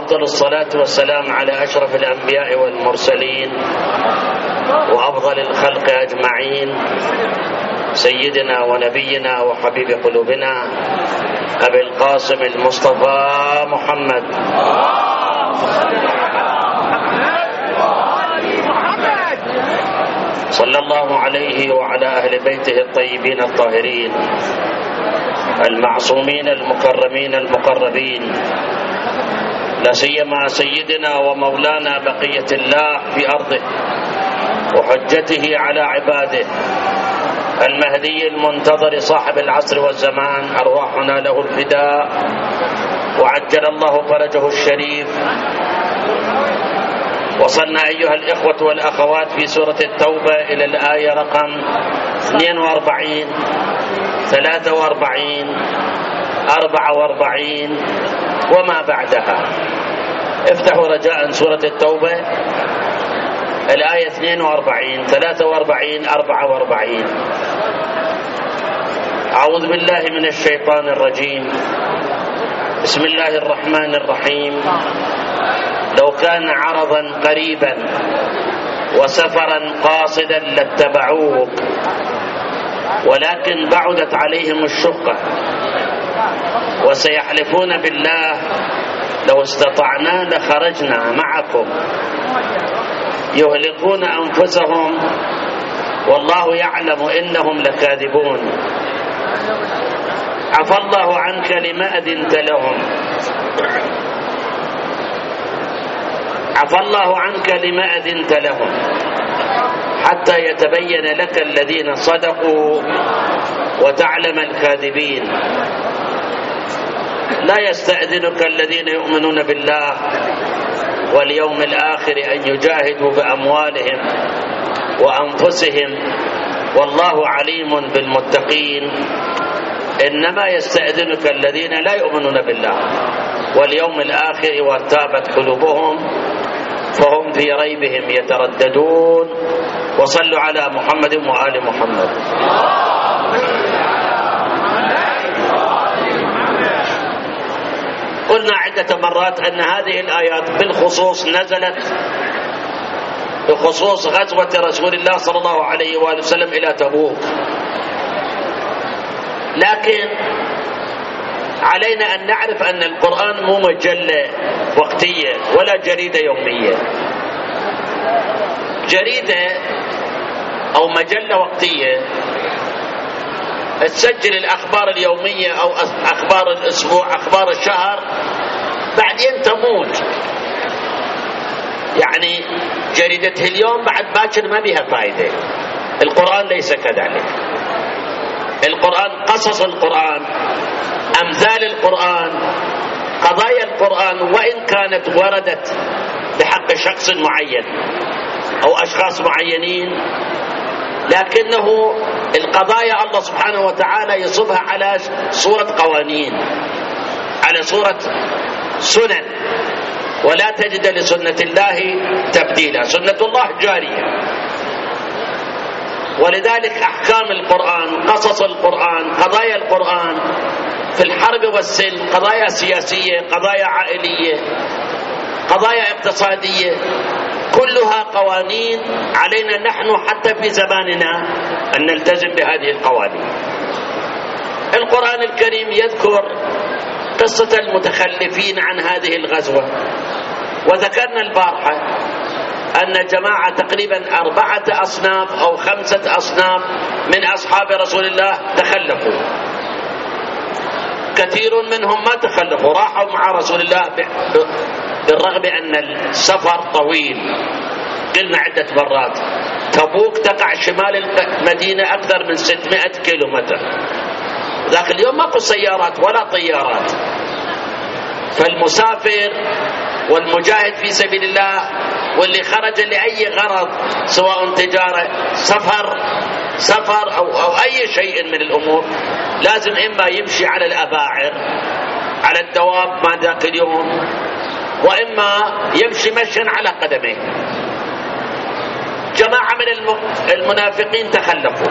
وأفضل الصلاة والسلام على أشرف الأنبياء والمرسلين وأفضل الخلق أجمعين، سيدنا ونبينا وحبيب قلوبنا أبي القاسم المصطفى محمد صلى الله عليه وعلى أهل بيته الطيبين الطاهرين المعصومين المكرمين المقربين، لا سيما سيدنا ومولانا بقية الله في أرضه وحجته على عباده المهدي المنتظر صاحب العصر والزمان، أرواحنا له الفداء وعجل الله فرجه الشريف. وصلنا أيها الإخوة والأخوات في سورة التوبة إلى الآية رقم 42 43 44 وما بعدها. افتحوا رجاء سورة التوبة الآية 42 43 44. أعوذ بالله من الشيطان الرجيم. بسم الله الرحمن الرحيم. لو كان عرضا قريبا وسفرا قاصدا لاتبعوك ولكن بعدت عليهم الشقة وسيحلفون بالله لو استطعنا لخرجنا معكم يهلكون أنفسهم والله يعلم إنهم لكاذبون. عفى الله عنك لما أذنت لهم عفى الله عنك لما أذنت لهم حتى يتبين لك الذين صدقوا وتعلم الكاذبين. لا يستأذنك الذين يؤمنون بالله واليوم الآخر أن يجاهدوا بأموالهم وأنفسهم والله عليم بالمتقين. إنما يستأذنك الذين لا يؤمنون بالله واليوم الآخر وارتابت قلوبهم فهم في ريبهم يترددون. وصلوا على محمد وآل محمد. قلنا عدة مرات أن هذه الآيات بالخصوص نزلت بخصوص غزوة رسول الله صلى الله عليه وآله وسلم إلى تبوك، لكن علينا أن نعرف أن القرآن مو مجلة وقتية ولا جريدة يومية. جريدة أو مجلة وقتية تسجل الأخبار اليومية أو أخبار الأسبوع أخبار الشهر، بعدين تموت. يعني جريدته اليوم بعد باكر ما بها فائدة. القرآن ليس كذلك. القرآن قصص القرآن أمثال القرآن قضايا القرآن وإن كانت وردت بحق شخص معين أو أشخاص معينين، لكنه القضايا الله سبحانه وتعالى يصبها على صورة قوانين، على صورة سنن، ولا تجد لسنة الله تبديلا. سنة الله جارية. ولذلك أحكام القرآن قصص القرآن قضايا القرآن في الحرب والسلم، قضايا سياسية قضايا عائلية قضايا اقتصادية، كلها قوانين علينا نحن حتى في زماننا أن نلتزم بهذه القوانين. القرآن الكريم يذكر قصة المتخلفين عن هذه الغزوة، وذكرنا البارحة أن جماعة تقريبا 4 أصناف أو 5 أصناف من أصحاب رسول الله تخلفوا. كثير منهم ما تخلفوا، راحوا مع رسول الله بالرغم أن السفر طويل. قلنا عدة مرات تبوك تقع شمال المدينة أكثر من 600 كيلومتر. ذاك اليوم ماكو سيارات ولا طيارات، فالمسافر والمجاهد في سبيل الله واللي خرج لأي غرض سواء تجارة سفر أو أي شيء من الأمور لازم إما يمشي على الأباعر على الدواب ما ذاك اليوم، وإما يمشي مشيا على قدميه. جماعة من المنافقين تخلفوا،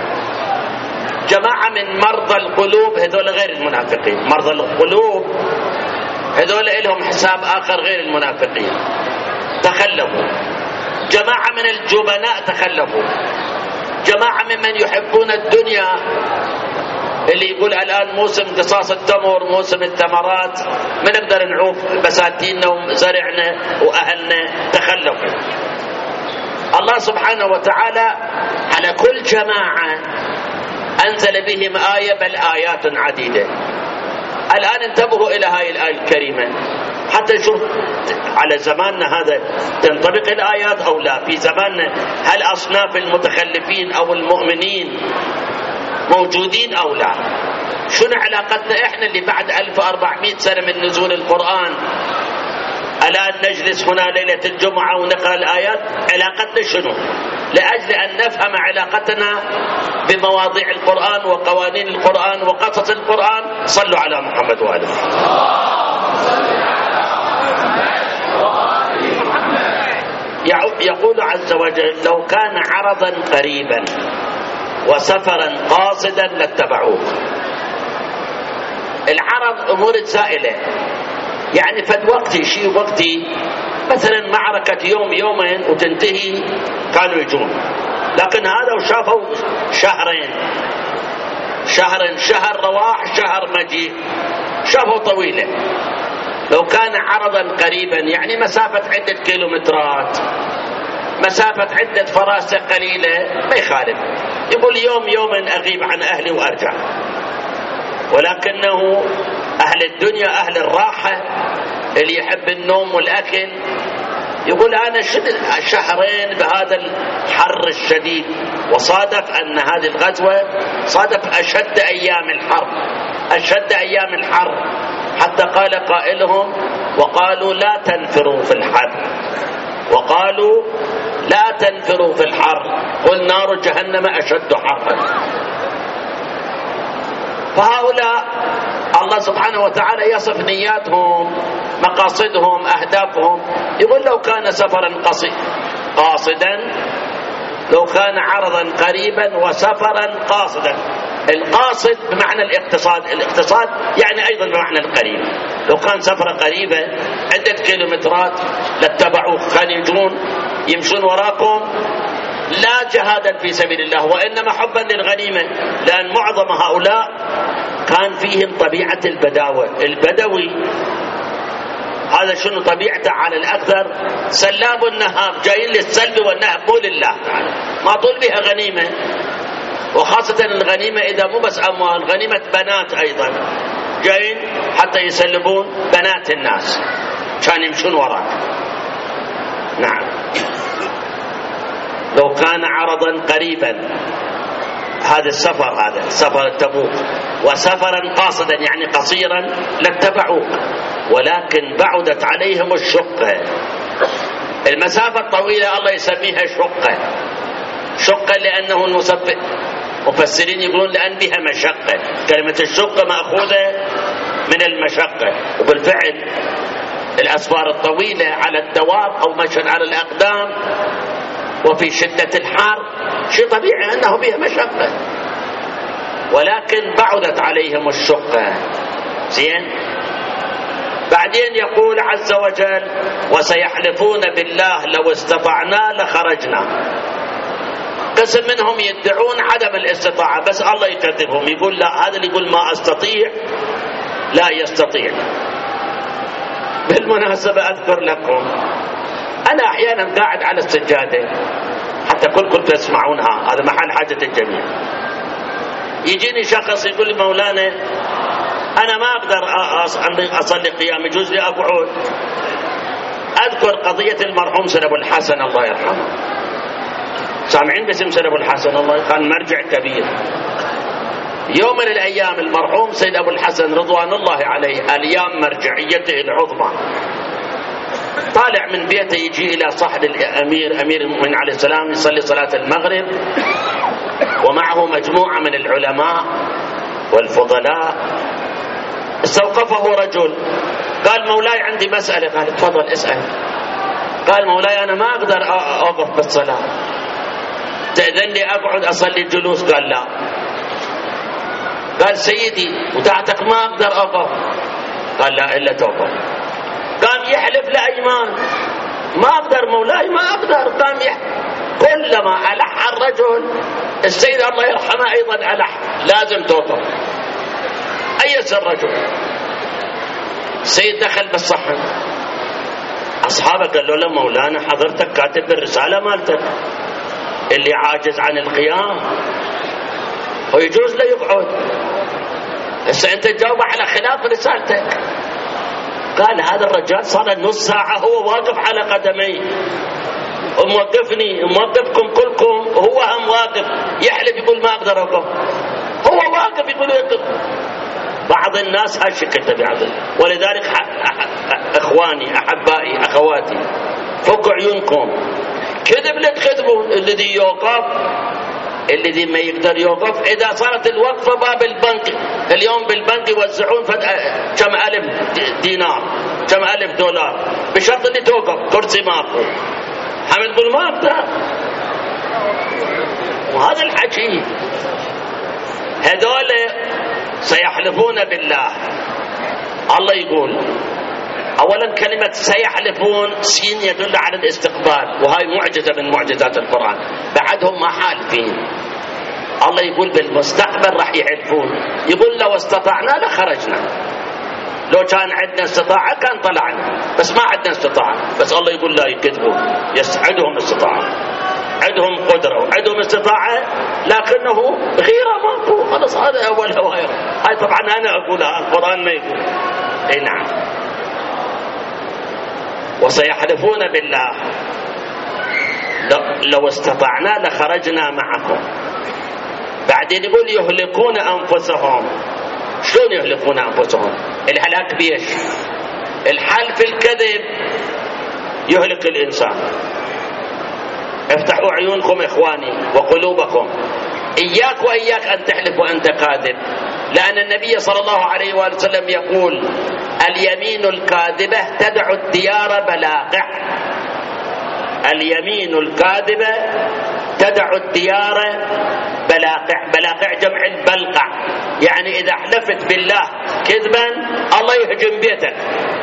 جماعة من مرضى القلوب، هذول غير المنافقين. مرضى القلوب هذول لهم حساب آخر غير المنافقين، تخلفوا. جماعة من الجبناء تخلفوا، جماعة ممن يحبون الدنيا، اللي يقول الآن موسم قصاص التمر، موسم الثمرات، ما نقدر نعوف بساتيننا وزرعنا وأهلنا، تخلفوا. الله سبحانه وتعالى على كل جماعة أنزل بهم آية، بل آيات عديدة. الآن انتبهوا إلى هاي الآية الكريمة حتى نشوف على زماننا هذا تنطبق الآيات أو لا. في زماننا هل أصناف المتخلفين أو المؤمنين موجودين أو لا؟ شنو علاقتنا إحنا اللي بعد 1400 سنة من نزول القرآن الآن نجلس هنا ليلة الجمعة ونقرأ الآيات؟ علاقتنا شنو؟ لأجل أن نفهم علاقتنا بمواضيع القرآن وقوانين القرآن وقصص القرآن. صلوا على محمد وآله. يقول عز وجل: لو كان عرضا قريبا وسفرا قاصدا لاتبعوه. العرض أمور زائلة، يعني فد وقتي شيء وقتي، مثلا معركة يوم يومين وتنتهي كانوا يجون، لكن هذا وشافوا شهرين، شهر رواح شهر مجيء، شافوا طويلة. لو كان عرضا قريبا يعني مسافة عدة كيلومترات، مسافة عدة فراسخ قليلة، ما يخالف. يقول يوم يومين أغيب عن أهلي وأرجع. ولكنه أهل الدنيا أهل الراحة اللي يحب النوم والأكل، يقول أنا شهرين بهذا الحر الشديد. وصادف أن هذه الغزوة صادف أشد أيام الحر، أشد أيام الحر، حتى قال قائلهم: وقالوا لا تنفروا في الحر، وقالوا لا تنفروا في الحر، قل نار جهنم أشد حرا. فهؤلاء الله سبحانه وتعالى يصف نياتهم، مقاصدهم، أهدافهم. يقول: لو كان سفرا قاصدا، لو كان عرضا قريبا وسفرا قاصدا. القاصد بمعنى الاقتصاد، الاقتصاد يعني أيضا بمعنى القريب. لو كان سفرا قريبا عدة كيلومترات لاتبعوه، كان يجون يمشون وراكم لا جهادا في سبيل الله وإنما حبا للغنيمة، لأن معظم هؤلاء كان فيهم طبيعة البداوة. البدوي هذا شنو طبيعته على الأكثر؟ سلاب النهاب، جايين للسلب والنهب مو لله، ما طول بها غنيمة. وخاصة الغنيمة إذا مو بس أموال، غنيمة بنات أيضا، جايين حتى يسلبون بنات الناس كان يمشون وراك. نعم. لو كان عرضا قريبا، هذا السفر، هذا سفر التبوك، وسفرا قاصدا يعني قصيرا لاتبعوك، ولكن بعدت عليهم الشقة. المسافة الطويلة الله يسميها شقة. شقة لأنه مفسرين يقولون لأن بها مشقة. كلمة الشقة مأخوذة من المشقة، وبالفعل الأسفار الطويلة على الدواب أو مشى على الأقدام وفي شدة الحار شيء طبيعي أنه بها مشقة، ولكن بعدت عليهم الشقة. زين. بعدين يقول عز وجل: وسيحلفون بالله لو استطعنا لخرجنا. قسم منهم يدعون عدم الاستطاعة، بس الله يكذبهم، يقول لا، هذا اللي يقول ما أستطيع لا يستطيع. بالمناسبة أذكر لكم، أنا أحيانا قاعد على السجادة، حتى كنت تسمعونها، هذا محل حاجة الجميع. يجيني شخص يقول لي: مولانا أنا ما أقدر أصلي قيام، يجوز لي أقعد. أذكر قضية المرحوم سيد أبو الحسن الله يرحمه. سامعين باسم سيد أبو الحسن؟ الله كان مرجع كبير. يوم من الأيام المرحوم سيد أبو الحسن رضوان الله عليه، أيام مرجعيته العظمى، طالع من بيته يجي إلى صحن أمير المؤمنين عليه السلام يصلي صلاة المغرب، ومعه مجموعة من العلماء والفضلاء. استوقفه رجل قال: مولاي عندي مسألة. قال: تفضل اسأل. قال: مولاي أنا ما أقدر أوقف بالصلاة، تأذن لي أقعد أصلي الجلوس؟ قال: لا. قال: سيدي وتعتق ما أقدر أوقف. قال لا إلا توبة. قام يحلف لأيمان، ما أقدر مولاي ما أقدر. قام كلما ألح الرجل السيد الله يرحمه أيضا ألح، لازم توبة. أيس الرجل. السيد دخل بالصحن، أصحابه قالوا له مولانا حضرتك كاتب الرسالة مالتك، اللي عاجز عن القيام ويجوز له يقعد، هسه أنت تجاوب على خلاف رسالتك. قال هذا الرجال صار نص ساعة هو واقف على قدميه، وموقفني موقفكم كلكم، وهو هم واقف يحلف يقول ما أقدر أقف، هو واقف يقول يقف. بعض الناس هالشكل بعض. ولذلك إخواني أحبائي أخواتي فكوا عيونكم، كذب لا تكذبوا. الذي يوقف الذي ما يقدر يوقف، إذا صارت الوقفة باب البنك اليوم بالبنك يوزعون كم ألف دينار كم ألف دولار بشرط اللي توقف، كرسي ماكو، حمد تقول ما أقدر. وهذا الحكي هذول سيحلفون بالله. الله يقول أولا كلمة سيحلفون سين يدل على الاستقبال، وهي معجزة من معجزات القرآن، بعدهم ما حالفين. الله يقول بالمستقبل راح يحلفون، يقول لو استطعنا لخرجنا، لو كان عندنا استطاعة كان طلعنا، بس ما عندنا استطاعة. بس الله يقول لا يكذبون، عندهم استطاعة، عندهم قدرة وعندهم استطاعة، لكنه غيرة ماكو. خلص هذا أول هواية. هاي طبعا أنا أقولها، القرآن ما يقول. اي نعم. وسيحلفون بالله لو استطعنا لخرجنا معكم. بعدين يقول يهلكون أنفسهم. شلون يهلكون أنفسهم؟ الهلاك بيش؟ الحلف الكذب يهلك الإنسان. افتحوا عيونكم إخواني وقلوبكم، إياك وإياك أن تحلف وأنت كاذب، لأن النبي صلى الله عليه وآله وسلم يقول اليمين الكاذبة تدع الديار بلاقع. اليمين الكاذبة تدع الديار بلاقع. بلاقع جمع البلقع، يعني إذا حلفت بالله كذبا الله يهجم بيتك،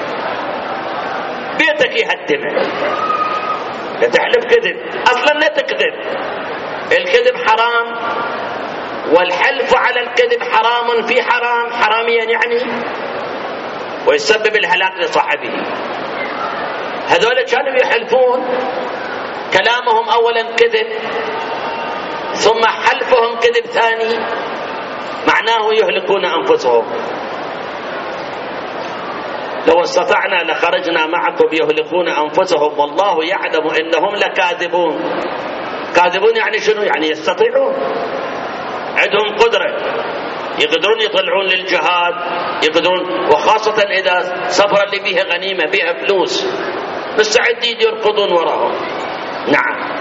بيتك يهدمه. لا تحلف كذب، أصلا لا تكذب. الكذب حرام، والحلف على الكذب حرام في حرام، حراميا يعني، ويسبب الهلاك لصاحبه. هذول كانوا يحلفون كلامهم أولا كذب، ثم حلفهم كذب ثاني، معناه يهلكون أنفسهم. لو استطعنا لخرجنا معكم يهلكون أنفسهم والله يعلم إنهم لكاذبون. كاذبون يعني شنو؟ يعني يستطيعون، عندهم قدرة، يقدرون يطلعون للجهاد، يقدرون، وخاصة إذا سفر اللي فيها غنيمة فيها فلوس مستعدين يركضون وراهم. نعم.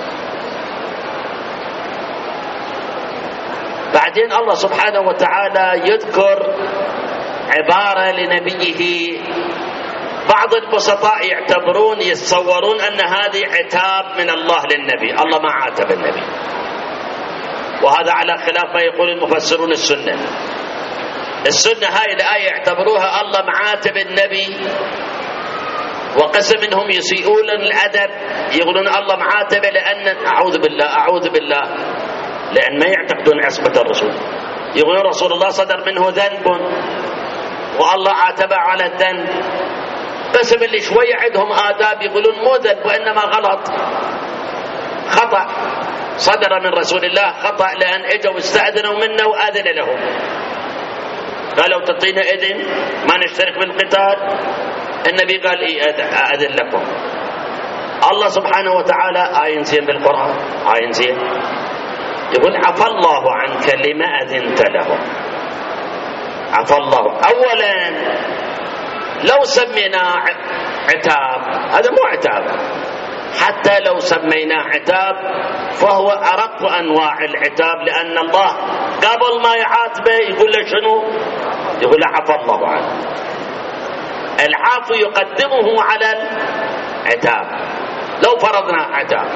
بعدين الله سبحانه وتعالى يذكر عبارة لنبيه. بعض البسطاء يعتبرون يتصورون أن هذه عتاب من الله للنبي. الله ما عاتب النبي، وهذا على خلاف ما يقول المفسرون السنة. السنة هاي الآية يعتبروها الله معاتب النبي، وقسم منهم يسيئون الأدب يقولون الله معاتبه لأن أعوذ بالله لأن ما يعتقدون عصمة الرسول. يقولون رسول الله صدر منه ذنب والله عاتبه على الذنب. قسم اللي شوية عندهم آداب يقولون مو ذنب وإنما غلط، خطأ صدر من رسول الله، خطأ لأن اجوا استأذنوا منا وآذن لهم، قالوا تعطينا إذن ما نشترك بالقتال. النبي قال أذن لكم. الله سبحانه وتعالى آية زين بالقرآن، آية زين يقول عفى الله عنك لما أذنت لهم. عفى الله. أولا لو سمينا عتاب هذا مو عتاب، حتى لو سميناه عتاب فهو أرق أنواع العتاب، لأن الله قبل ما يعاتبه يقول له شنو؟ يقول له عفى الله عنه. العفو يقدمه على العتاب لو فرضنا عتاب.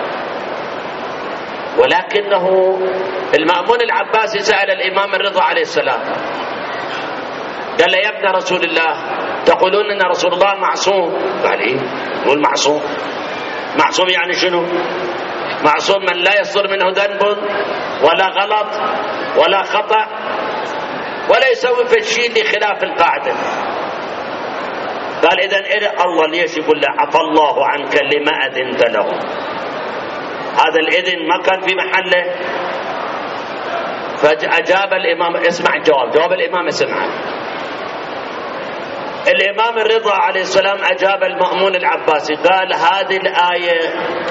ولكنه المأمون العباسي سأل الإمام الرضا عليه السلام، قال له يا ابن رسول الله تقولون ان رسول الله معصوم. قال ايه؟ يقول معصوم. معصوم يعني شنو؟ معصوم من لا يصدر منه ذنب ولا غلط ولا خطأ ولا يسوي في الشيء اللي خلاف القاعدة. قال إذن الله ليش يقول له عفى الله عنك لما أذنت له؟ هذا الإذن ما كان في محله. فأجاب الإمام، اسمع جواب الإمام، اسمع. الإمام الرضا عليه السلام أجاب المأمون العباسي قال هذه الآية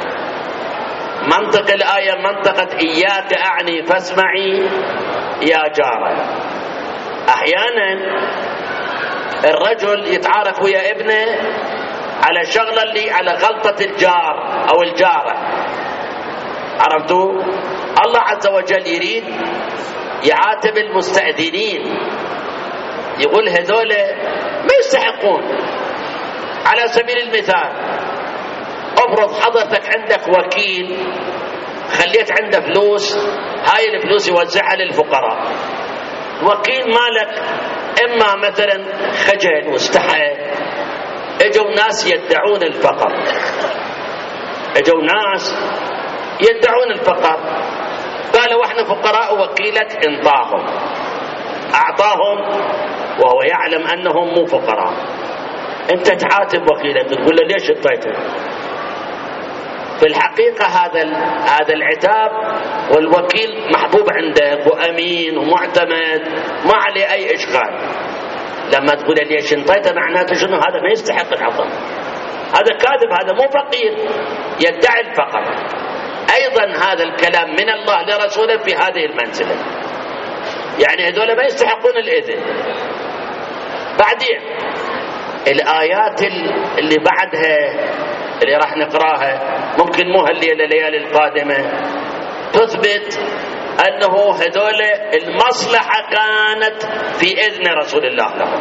منطق الآية منطقة إياك أعني فاسمعي يا جارة. أحيانا الرجل يتعارك ويا ابنه على شغلة اللي على غلطة الجار أو الجارة، عرفتوا؟ الله عز وجل يريد يعاتب المستأذنين، يقول هذول ما يستحقون. على سبيل المثال افرض حضرتك عندك وكيل خليت عنده فلوس، هاي الفلوس يوزعها للفقراء. وكيل مالك اما مثلا خجل واستحى، اجوا ناس يدعون الفقر، اجوا ناس يدعون الفقر، قالوا احنا فقراء وكيلك انطاهم، اعطاهم وهو يعلم انهم مو فقراء. انت تعاتب وكيلك تقول له ليش اعطيته؟ في الحقيقة هذا العتاب، والوكيل محبوب عندك وأمين ومعتمد ما عليه أي إشكال. لما تقول ليش انطيته معناته شنو؟ هذا ما يستحق العطاء، هذا كاذب، هذا مو فقير يدعي الفقر. أيضا هذا الكلام من الله لرسوله في هذه المنزلة، يعني هذول ما يستحقون الإذن. بعدين الآيات اللي بعدها اللي راح نقراها ممكن مو هالليلة الليالي القادمة تثبت أنه هذول المصلحة كانت في إذن رسول الله لهم.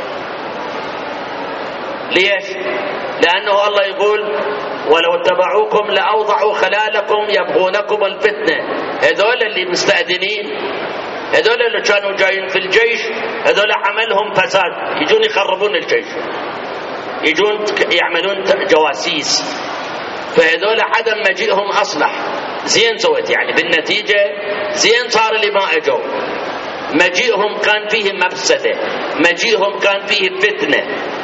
ليش؟ لأنه الله يقول ولو اتبعوكم لأوضعوا خلالكم يبغونكم الفتنة. هذول اللي مستأذنين، هذول اللي كانوا جايين في الجيش، هذول عملهم فساد، يجون يخربون الجيش، يجون يعملون جواسيس. فهذول عدم مجيئهم أصلح. زين سويت يعني بالنتيجة زين صار اللي ما اجوا. مجيئهم كان فيه مفسدة، مجيئهم كان فيه فتنة.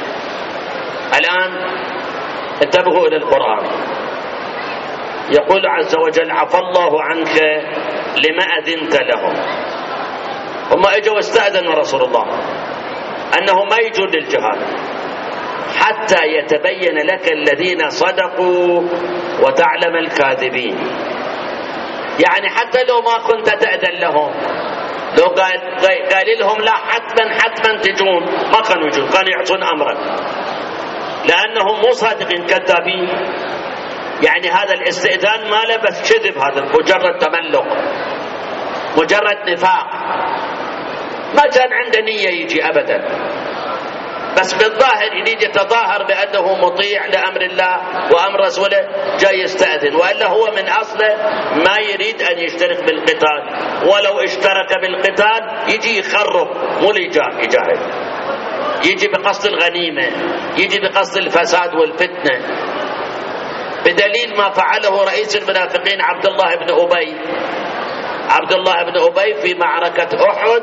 الآن انتبهوا إلى القرآن، يقول عز وجل عفى الله عنك لما أذنت لهم. هم اجوا استأذنوا رسول الله أنه ما يجون للجهاد حتى يتبين لك الذين صدقوا وتعلم الكاذبين. يعني حتى لو ما كنت تأذن لهم، لو قال لهم لا حتما تجون، ما كانوا يجون، كانوا يعطون أمرك لأنهم مو صادقين، كذابين. يعني هذا الاستئذان ما له بس كذب، هذا مجرد تملق، مجرد نفاق، ما كان عنده نية يجي أبدا، بس بالظاهر يريد يتظاهر بأنه مطيع لأمر الله وأمر رسوله جاي يستأذن، وإلا هو من أصله ما يريد أن يشترك بالقتال، ولو اشترك بالقتال يجي يخرب مو يجاهد، يجي بقصد الغنيمة، يجي بقصد الفساد والفتنة، بدليل ما فعله رئيس المنافقين عبد الله بن أبي. عبد الله بن أبي في معركة أحد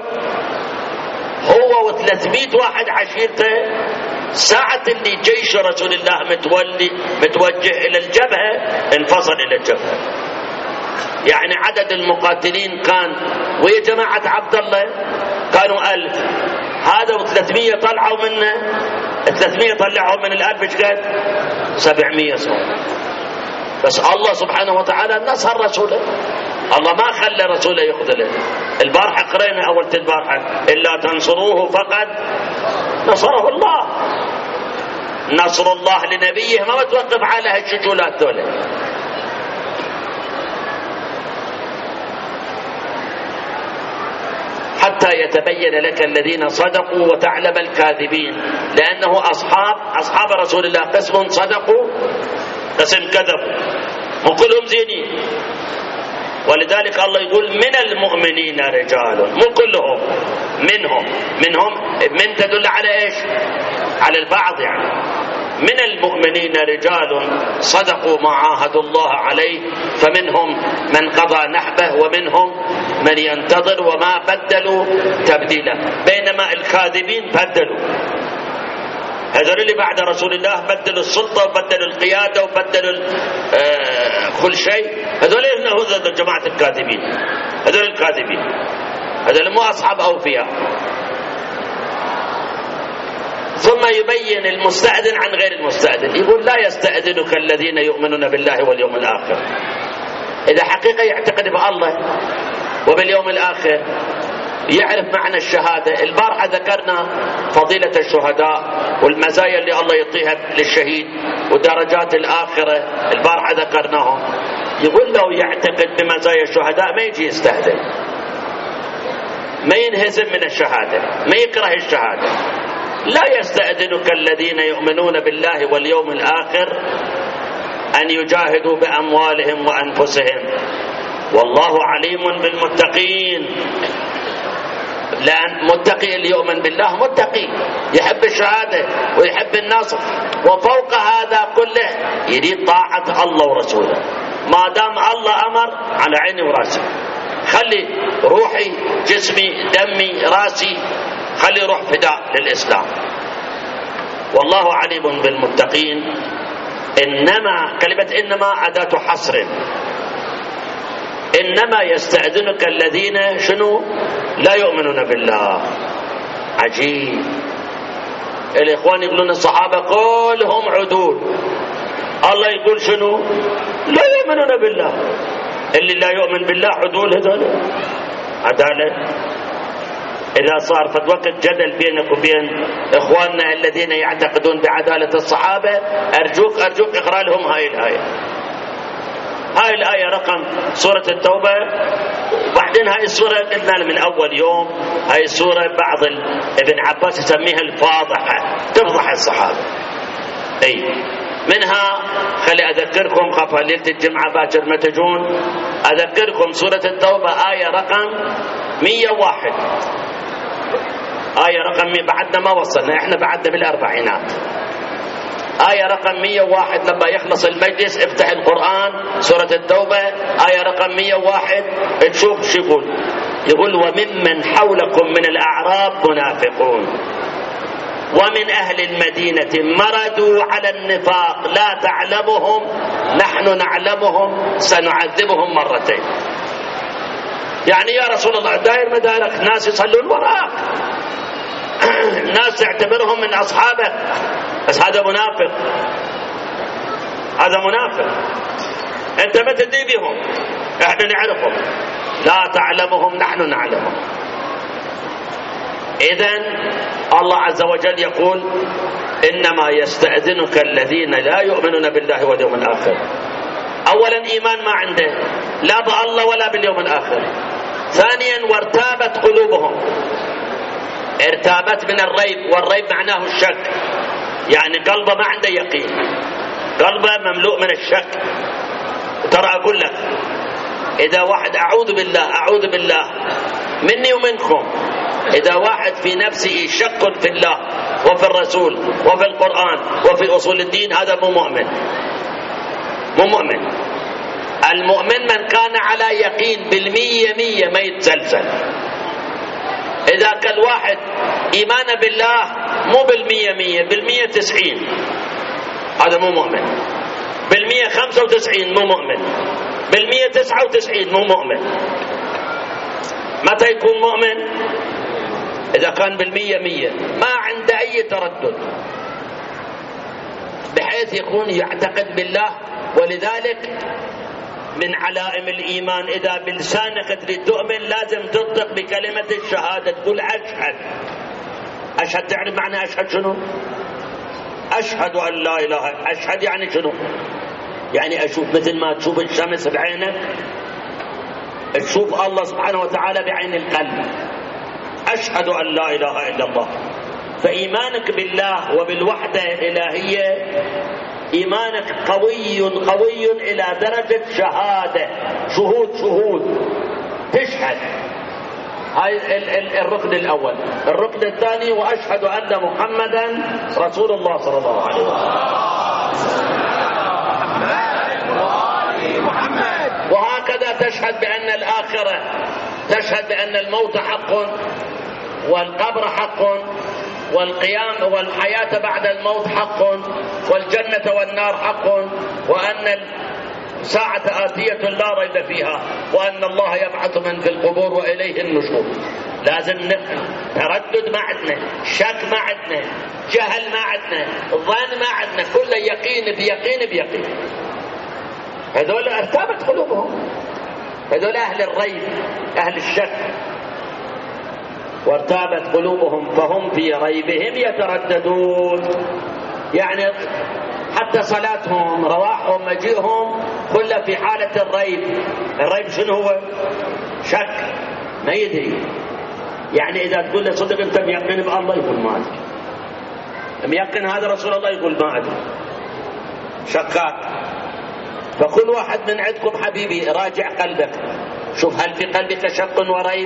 هو و300 واحد عشيرته، ساعة اللي جيش رسول الله متوجه إلى الجبهة انفصل إلى الجبهة. يعني عدد المقاتلين كان ويا جماعة عبد الله كانوا 1000، هذا و300 طلعوا منه، 300 طلعوا من 1000 ايش قد؟ 700 صار. بس الله سبحانه وتعالى نصر رسوله، الله ما خلى رسوله يخذله. البارحة قرينا أول البارحة إلا تنصروه فقد نصره الله. نصر الله لنبيه ما توقف على هالشجولات دولة. حتى يتبين لك الذين صدقوا وتعلم الكاذبين، لأنه أصحاب رسول الله قسم صدقوا قسم كذبوا، وكلهم زينين. ولذلك الله يقول من المؤمنين رجال، مو كلهم، منهم. من تدل على ايش؟ على البعض يعني. من المؤمنين رجال صدقوا ما عاهدوا الله عليه فمنهم من قضى نحبه ومنهم من ينتظر وما بدلوا تبديلا. بينما الكاذبين بدلوا، هذول اللي بعد رسول الله بدلوا السلطة وبدلوا القيادة وبدلوا كل شيء. هذول جماعة الكاذبين، هذول الكاذبين، هذول مو أصحاب أوفياء. ثم يبين المستأذن عن غير المستأذن، يقول لا يستأذنك الذين يؤمنون بالله واليوم الآخر. إذا حقيقة يعتقد بالله وباليوم الآخر، يعرف معنى الشهادة. البارحة ذكرنا فضيلة الشهداء والمزايا اللي الله يعطيها للشهيد ودرجات الآخرة، البارحة ذكرناهم. يقول لو يعتقد بمزايا الشهداء ما يجي يستهدف، ما ينهزم من الشهادة، ما يكره الشهادة. لا يستأذنك الذين يؤمنون بالله واليوم الآخر أن يجاهدوا بأموالهم وأنفسهم والله عليم بالمتقين. لأن متقي اللي يؤمن بالله متقي، يحب الشهادة ويحب النصر، وفوق هذا كله يريد طاعة الله ورسوله. ما دام الله أمر على عيني وراسي، خلي روحي جسمي دمي راسي خلي روح فداء للإسلام. والله عليم بالمتقين. إنما كلمة إنما أداة حصر. إنما يستأذنك الذين شنو؟ لا يؤمنون بالله. عجيب. الإخوان يقولون الصحابة كلهم عدول، الله يقول شنو؟ لا يؤمنون بالله. اللي لا يؤمن بالله عدول هذول عدالة. إذا صار في وقت جدل بينك وبين إخواننا الذين يعتقدون بعدالة الصحابة، أرجوك اقرأ لهم هاي الآية. هاي الآية رقم سورة التوبة. وبعدين هاي السورة قلنا من أول يوم، هاي السورة بعض ابن عباس يسميها الفاضحة، تفضح الصحابة. أي منها خلي أذكركم، خاف ليلة الجمعة باكر ما تجون، أذكركم سورة التوبة آية رقم 101. آية رقم بعدنا ما وصلنا، احنا بعدنا بالأربعينات. آية رقم 101 لما يخلص المجلس افتح القرآن سورة التوبة آية رقم 101 تشوف شو يقول وممن حولكم من الأعراب منافقون ومن أهل المدينة مردوا على النفاق لا تعلمهم نحن نعلمهم سنعذبهم مرتين. يعني يا رسول الله داير مدارك ناس يصلون وراك، ناس تعتبرهم من أصحابك، بس هذا منافق، هذا منافق، أنت ما تدري بهم، إحنا نعرفهم، لا تعلمهم نحن نعلمهم. إذن الله عز وجل يقول إنما يستأذنك الذين لا يؤمنون بالله واليوم الآخر. أولا إيمان ما عنده لا بالله ولا باليوم الآخر. ثانيا وارتابت قلوبهم، ارتابت من الريب، والريب معناه الشك، يعني قلبه ما عنده يقين، قلبه مملوء من الشك. ترى أقول لك إذا واحد أعوذ بالله مني ومنكم، إذا واحد في نفسه شك في الله وفي الرسول وفي القرآن وفي أصول الدين، هذا مو مؤمن، مو مؤمن. المؤمن من كان على يقين بالمية ما يتزلزل. إذا كان واحد إيمان بالله مو بالمية 90، هذا مو مؤمن. 95 مو مؤمن، 99 مو مؤمن. متى يكون مؤمن؟ إذا كان 100 ما عنده أي تردد، بحيث يكون يعتقد بالله. ولذلك من علائم الإيمان إذا بلسانك تريد تؤمن لازم تنطق بكلمة الشهادة، تقول أشهد. أشهد تعرف معنى أشهد شنو؟ أشهد أن لا إله. أشهد يعني شنو؟ يعني أشوف، مثل ما تشوف الشمس بعينك تشوف الله سبحانه وتعالى بعين القلب. أشهد أن لا إله إلا الله. فإيمانك بالله وبالوحدة الإلهية إيمانك قوي إلى درجة شهادة، شهود، تشهد. هاي الركن الأول. الركن الثاني وأشهد أن محمدا رسول الله صلى الله عليه وسلم. وهكذا تشهد بأن الآخرة، تشهد بأن الموت حق والقبر حق والقيام والحياة بعد الموت حق والجنة والنار حق وأن الساعة آتية لا ريب فيها وأن الله يبعث من في القبور وإليه النشور. لازم تردد ما عندنا، شك ما عندنا، جهل ما عندنا، ظن ما عندنا، كله يقين بيقين بيقين. هذول ارتابت قلوبهم، هذول أهل الريب أهل الشك، وارتابت قلوبهم فهم في ريبهم يترددون. يعني حتى صلاتهم رواحهم مجيئهم كله في حالة الريب. الريب شنو هو؟ شك، ما يدري. يعني إذا تقول له صدق أنت ميقن بالله يقول ما أدري، ميقن هذا رسول الله يقول ما أدري، شكاك. فكل واحد من عندكم حبيبي راجع قلبك، شوف هل في قلبك شك وريب.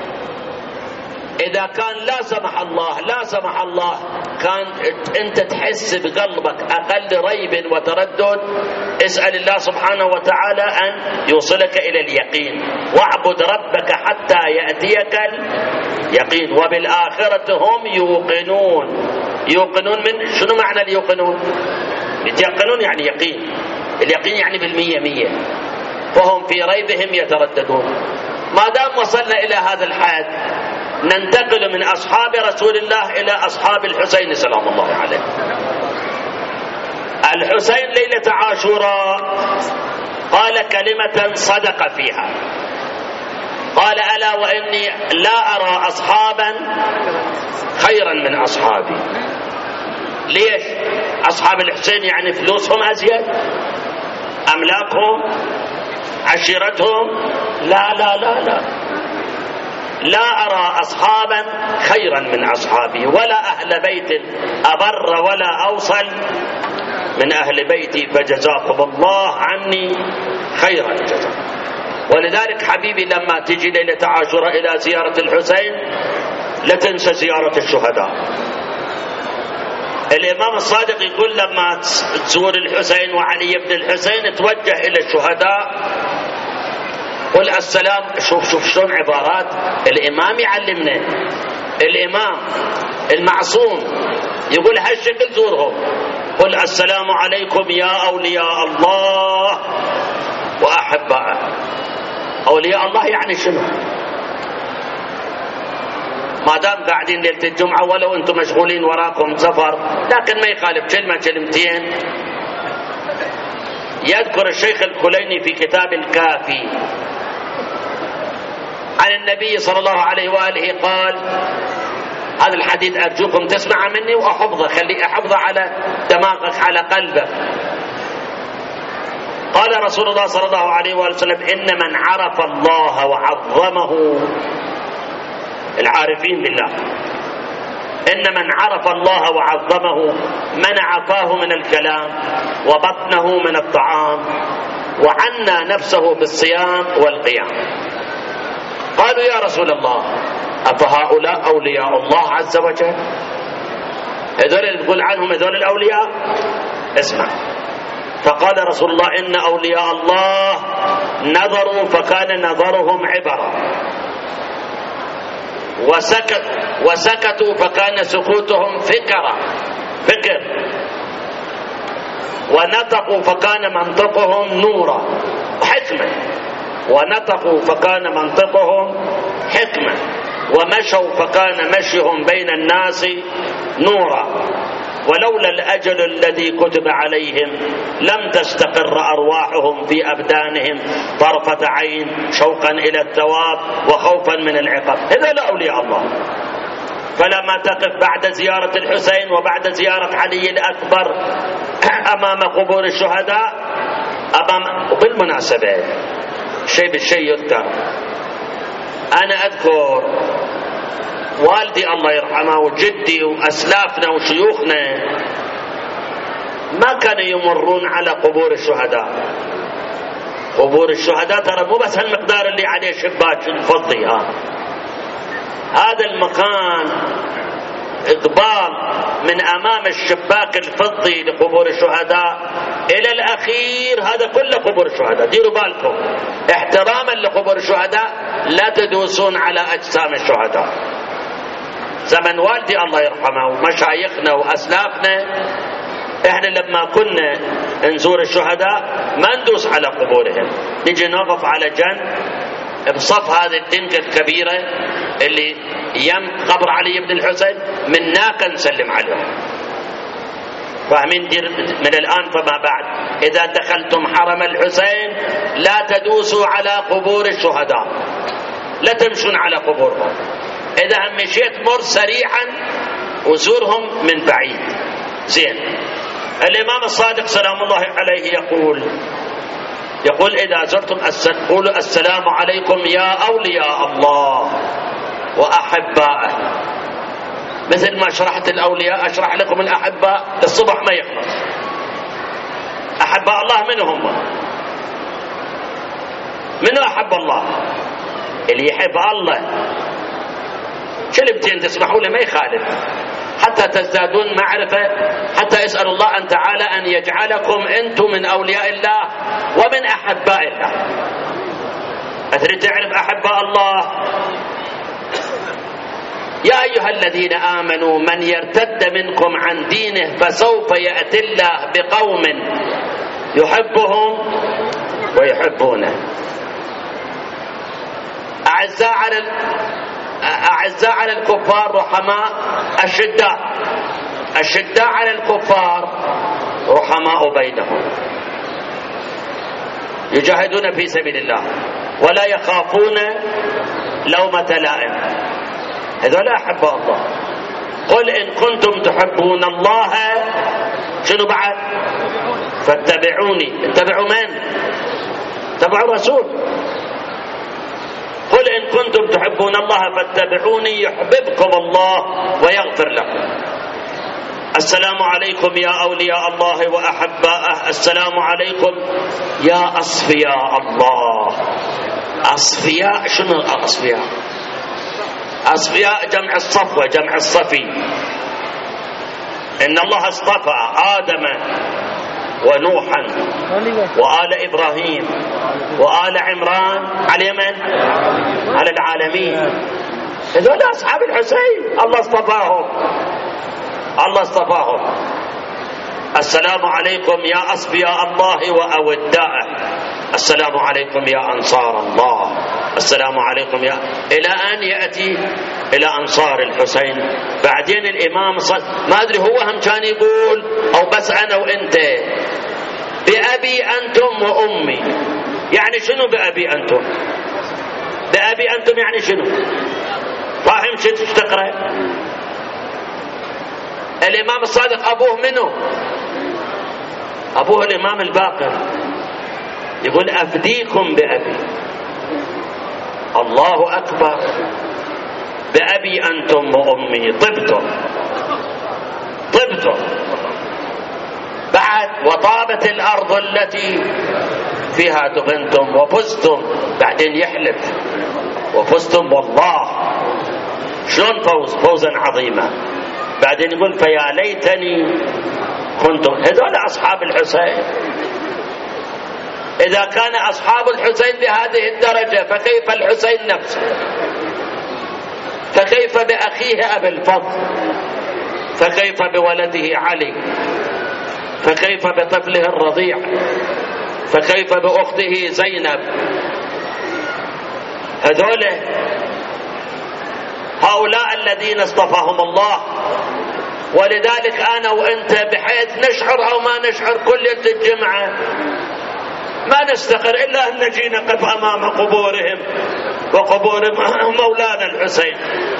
إذا كان لا سمح الله كان أنت تحس بقلبك أقل ريب وتردد، اسأل الله سبحانه وتعالى أن يوصلك إلى اليقين. واعبد ربك حتى يأتيك اليقين. وبالآخرة هم يوقنون. يوقنون من شنو معنى اليوقنون؟ يتيقنون يعني يقين، اليقين يعني بالمية مية. فهم في ريبهم يترددون. ما دام وصلنا إلى هذا الحد ننتقل من أصحاب رسول الله إلى أصحاب الحسين سلام الله عليه. الحسين ليلة عاشوراء قال كلمة صدق فيها، قال ألا وإني لا أرى أصحابا خيرا من أصحابي. ليش؟ أصحاب الحسين يعني فلوسهم أزيد، أملاكهم، عشيرتهم؟ لا لا لا لا، لا أرى أصحابا خيرا من أصحابي ولا أهل بيت أبر ولا أوصل من أهل بيتي فجزاكم الله عني خير الجزاء. ولذلك حبيبي لما تجي ليلة عاشوراء إلى زيارة الحسين لا تنسى زيارة الشهداء. الإمام الصادق يقول لما تزور الحسين وعلي بن الحسين توجه إلى الشهداء قل السلام. شوف شلون عبارات الإمام يعلمنا، الإمام المعصوم يقول هالشكل زورهم. قل السلام عليكم يا أولياء الله وأحباءه. أولياء الله يعني شنو؟ ما دام قاعدين ليلة الجمعة ولو أنتم مشغولين وراكم سفر، لكن ما يخالف كلمة كلمتين. يذكر الشيخ الكليني في كتاب الكافي عن النبي صلى الله عليه وآله قال، هذا الحديث أرجوكم تسمع مني وأحفظه، خلي أحفظه على دماغك على قلبك. قال رسول الله صلى الله عليه وآله وسلم إن من عرف الله وعظمه، العارفين بالله، إن من عرف الله وعظمه منع فاه من الكلام وبطنه من الطعام وعنى نفسه بالصيام والقيام. قالوا يا رسول الله أفهؤلاء أولياء الله عز وجل؟ هذول اللي تقول عنهم هذول الأولياء؟ اسمع. فقال رسول الله إن أولياء الله نظروا فكان نظرهم عبرة، وسكتوا فكان سكوتهم فكر، ونطقوا فكان منطقهم نورا حكمة، ونطقوا فكان منطقهم حكمة، ومشوا فكان مشيهم بين الناس نورا، ولولا الأجل الذي كتب عليهم لم تستقر أرواحهم في أبدانهم طرفة عين شوقا إلى الثواب وخوفا من العقاب. هذا لا أولياء الله. فلما تقف بعد زيارة الحسين وبعد زيارة علي الأكبر أمام قبور الشهداء، بالمناسبة شيء بالشيء يذكر، أنا أذكر والدي الله يرحمه وجدي وأسلافنا وشيوخنا ما كانوا يمرون على قبور الشهداء. قبور الشهداء ترى مو بس هالمقدار اللي عليه شباك الفضي، هذا المكان إقبال من أمام الشباك الفضي لقبور الشهداء إلى الأخير هذا كله قبور الشهداء. ديروا بالكم احتراما لقبور الشهداء لا تدوسون على أجسام الشهداء. زمن والدي الله يرحمه ومشايخنا وأسلافنا احنا لما كنا نزور الشهداء ما ندوس على قبورهم، نجي نوقف على جنب بصف هذه الدنجة الكبيرة اللي يم قبر علي بن الحسين، من هناك نسلم عليهم. فاهمين؟ دير من الآن فما بعد إذا دخلتم حرم الحسين لا تدوسوا على قبور الشهداء، لا تمشون على قبورهم. إذا هم مشيت مر سريعا وزورهم من بعيد. زين. الإمام الصادق سلام الله عليه يقول إذا زرتم قولوا السلام عليكم يا أولياء الله وأحبائه. مثل ما شرحت الأولياء أشرح لكم الأحباء الصبح ما يخلص. أحباء الله من هم؟ من أحب الله؟ اللي يحب الله كلمتين تسمحوا لي ما يخالف، حتى تزدادون معرفة، حتى يسأل الله أن تعالى أن يجعلكم أنتم من أولياء الله ومن أحباء الله. أتريد تعرف أحباء الله؟ يا أيها الذين آمنوا من يرتد منكم عن دينه فسوف يأتي الله بقوم يحبهم ويحبونه أعزاء على الكفار رحماء أشداء على الكفار رحماء بينهم يجاهدون في سبيل الله ولا يخافون لومة لائم. هذول أحباء الله. قل إن كنتم تحبون الله شنو بعد؟ فاتبعوني. اتبعوا من؟ اتبعوا الرسول. قل إن كنتم تحبون الله فاتبعوني يحببكم الله ويغفر لكم. السلام عليكم يا أولياء الله وأحباءه. السلام عليكم يا أصفياء الله. أصفياء شنو أصفياء؟ أصفياء جمع الصفوة، جمع الصفي. إن الله اصطفى آدم ونوحا وآل إبراهيم وآل عمران على من؟ على العالمين. هذول أصحاب الحسين الله اصطفاهم، الله اصطفاهم. السلام عليكم يا أصفياء الله وأوداءه. السلام عليكم يا أنصار الله. السلام عليكم يا، إلى أن يأتي إلى أنصار الحسين. بعدين الإمام ما أدري هو هم كان يقول أو بس أنا وإنت بأبي أنتم وأمي. يعني شنو بأبي أنتم؟ بأبي أنتم يعني شنو؟ فاهم شو تقرأ؟ الإمام الصادق أبوه منه؟ أبوه الإمام الباقر. يقول أفديكم بأبي. الله أكبر. بأبي أنتم وأمي طبتم بعد وطابت الأرض التي فيها دفنتم وفزتم. بعدين يحلف وفزتم والله. شلون فوزا عظيما. بعدين يقول فيا ليتني كنتم. هذول أصحاب الحسين. إذا كان أصحاب الحسين بهذه الدرجة فكيف الحسين نفسه؟ فكيف بأخيه أبي الفضل؟ فكيف بولده علي؟ فكيف بطفله الرضيع؟ فكيف بأخته زينب؟ هؤلاء الذين اصطفاهم الله. ولذلك أنا وأنت بحيث نشعر أو ما نشعر كل الجمعة ما نستقر إلا أن نجي نقف أمام قبورهم وقبور مولانا الحسين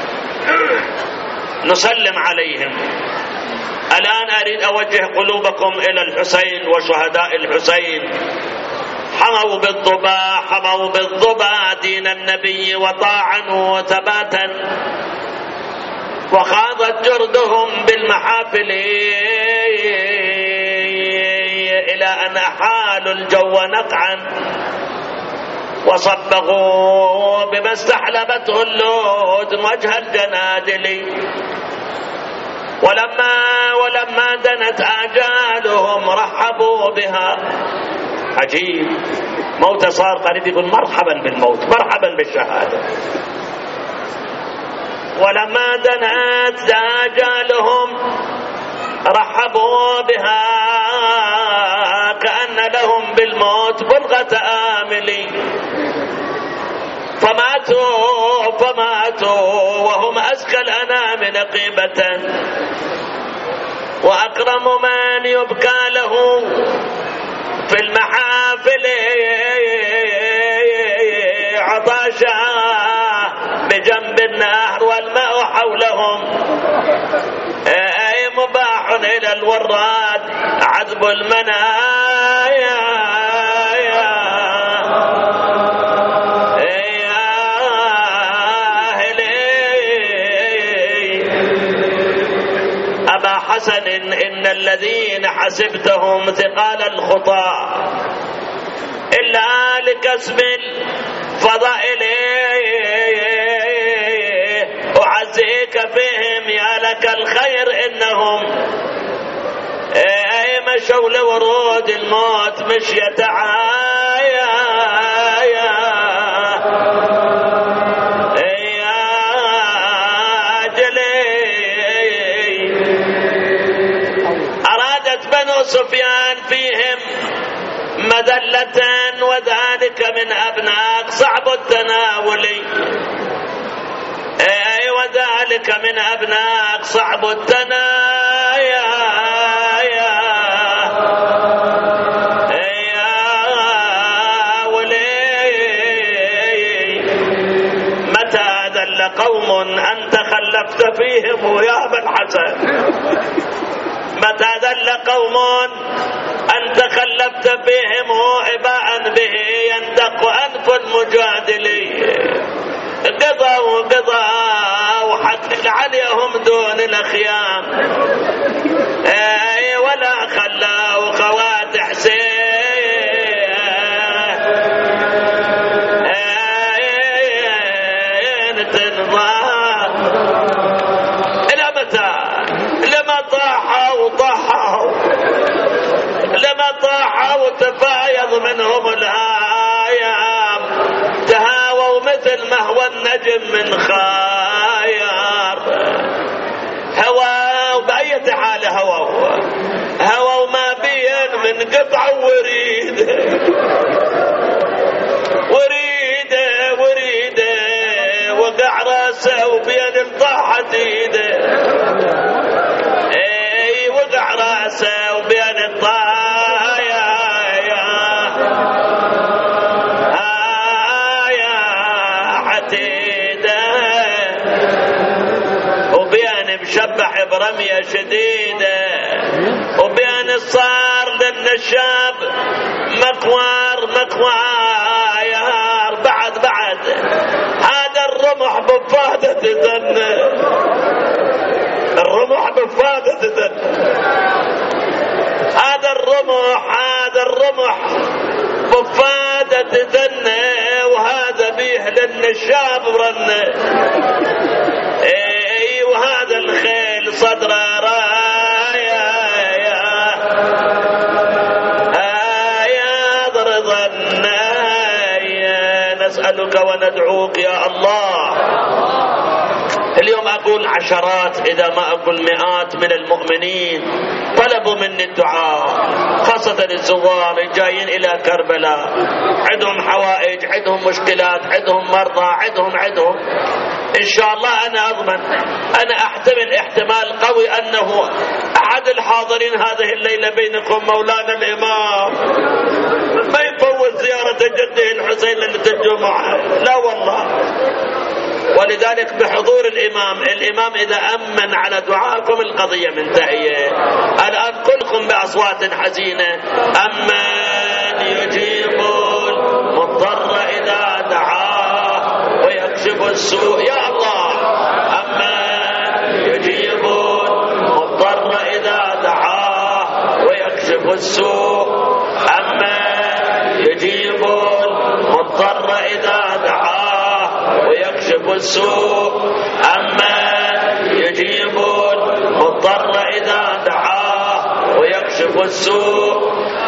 نسلم عليهم. الآن أريد أوجه قلوبكم إلى الحسين وشهداء الحسين. حموا بالضبا دين النبي وطاعنوا ثباتا وخاضت جردهم بالمحافل إلى أن أحالوا الجو نقعا وصبغوا بما استحلبته اللود وجه الجنادل. ولما دنت آجالهم رحبوا بها. عجيب، موت صار قريب يقول مرحبا بالموت، مرحبا بالشهادة. ولما دنت آجالهم رحبوا بها كأن لهم بالموت بلغة آمل. فماتوا وهم أزكى الأنام نقيبة، وأكرم من يبكى له في المحافل عطاشا بجنب النهر والماء حولهم. أي مباح إلى الوراد عذب المنايا. أبا حسن إن الذين حسبتهم ثقال الخطى إلا لكسب الفضائل أعزيك فيهم يا لك الخير إنهم مشوا لورود الموت مشية عايا. أرادت بنو سفيان فيهم مذلة وذلك من أبناء صعب التناول. وذلك من أبناء صعب التنايا. متى ذل قوم أنت خلفت فيهم يا أبا الحسن، متى ذل قوم أنت خلفت فيهم إباء به يندق أنف المجادلين. قضى وحتى عليهم دون الأخيام ولا خلوا خوات حسين. تنظر إلى متى؟ لما طاحوا لما طاحوا وتفايض منهم الهايام. تهاووا مثل ما هو النجم من خيار. هوا وبأية حال هوا ما بين من قطع وريده وقع راسه وبين الطاحة ايده. وقع راسه وبين الطاحة. مشبح برمية شديدة وبين صار للنشاب مكوار بعد هذا الرمح بفادة تذن. الرمح بفادة تذن. هذا الرمح بفادة تذن. وهذا بيه للنشاب برنه. وهذا الخيل صدره رايا ضرب النايا. نسألك وندعوك يا الله. اليوم أقول عشرات إذا ما أقول مئات من المؤمنين طلبوا مني الدعاء، خاصة الزوار الجايين إلى كربلاء. عندهم حوائج، عندهم مشكلات، عندهم مرضى، عندهم. إن شاء الله أنا أضمن، أنا أحتمل احتمال قوي أنه أحد الحاضرين هذه الليلة بينكم مولانا الإمام ما يفوت زيارة جده الحسين ليلة الجمعة، لا والله. ولذلك بحضور الإمام إذا أمن على دعائكم القضية منتهية. الآن كلكم بأصوات حزينة. أمن يجيب المضطر إذا دعاه ويكشف السوء. يا الله، أمن يجيب المضطر إذا دعاه ويكشف السوء. أمن يجيب المضطر السوء أمن يجيب المضطر إذا دعاه ويكشف السوء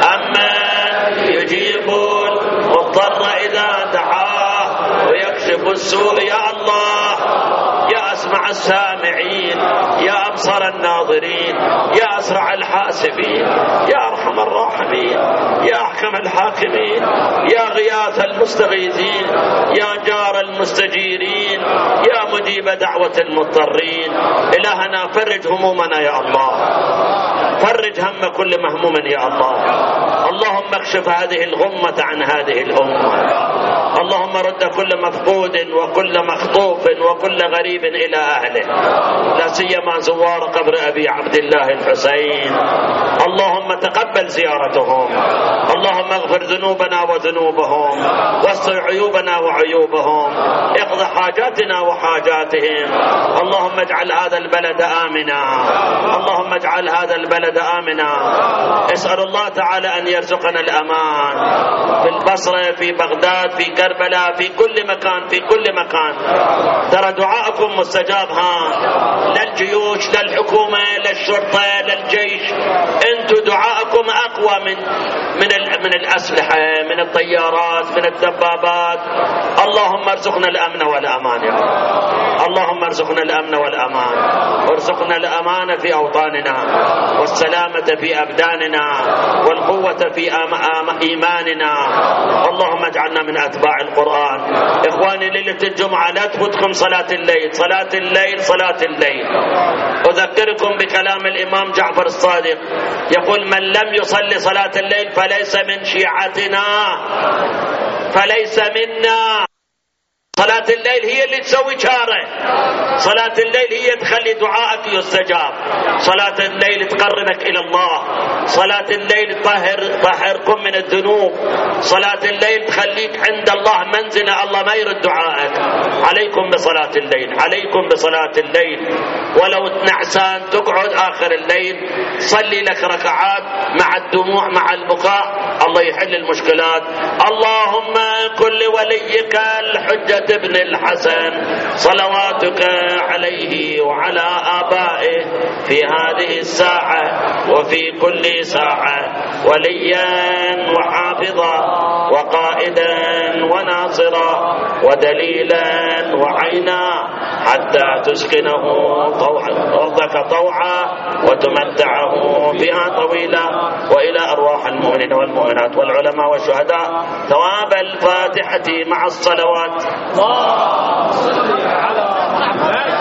أمن يجيب المضطر إذا دعاه ويكشف السوء. يا الله يا أسمع السامعين، يا أبصر الناظرين، يا أسرع الحاسبين، يا أرحم الراحمين، يا أحكم الحاكمين، يا غياث المستغيثين، يا جار المستجيرين، يا مجيب دعوة المضطرين. إلهنا فرج همومنا يا الله، فرج هم كل مهموم يا الله. اللهم اكشف هذه الغمة عن هذه الأمة. اللهم رد كل مفقود وكل مخطوف وكل غريب إلى أهله، لا سيما زوار قبر أبي عبد الله الحسين. اللهم تقبل زيارتهم، اللهم اغفر ذنوبنا وذنوبهم، واستر عيوبنا وعيوبهم، اقض حاجاتنا وحاجاتهم. اللهم اجعل هذا البلد آمنا، اللهم اجعل هذا البلد آمنا. اسأل الله تعالى أن يرزقنا الأمان في البصرة، في بغداد، في كربلاء، في كل مكان، في كل مكان. ترى دعاءكم مستجاب. لا الجيوش، لا الحكومة، لا الشرطة، لا الجيش، انتم دعاءكم أقوى من الأسلحة، من الطيارات، من الدبابات. اللهم ارزقنا الأمن والأمان يا رب. اللهم ارزقنا الأمن والأمان، وارزقنا الأمان في أوطاننا، والسلامة في أبداننا، والقوة في إيماننا. اللهم اجعلنا من أتباع القرآن. إخواني، ليلة الجمعة لا تفوتكم صلاة الليل، صلاة الليل، صلاة الليل. أذكركم بكلام الإمام جعفر الصادق، يقول: من لم يصلي صلاة الليل فليس من شيعتنا، فليس منا. صلاة الليل هي اللي تسوي شارع، صلاة الليل هي تخلي دعائك يستجاب، صلاة الليل تقربك إلى الله، صلاة الليل طهركم من الذنوب، صلاة الليل تخليك عند الله منزلة، الله ما يرد دعائك. عليكم بصلاة الليل، عليكم بصلاة الليل. ولو نعسان تقعد آخر الليل صلي لك ركعات مع الدموع مع البكاء، الله يحل المشكلات. اللهم كل وليك الحجة ابن الحسن صلواتك عليه وعلى آبائه في هذه الساعة وفي كل ساعة، وليا وحافظا وقائدا وناصرا ودليلا وعينا، حتى تسكنه أرضك طوعا وتمتعه بها طويلا، وإلى أرواح المؤمنين والمؤمنات والعلماء والشهداء ثواب الفاتحة مع الصلوات. اللهم صل على محمد.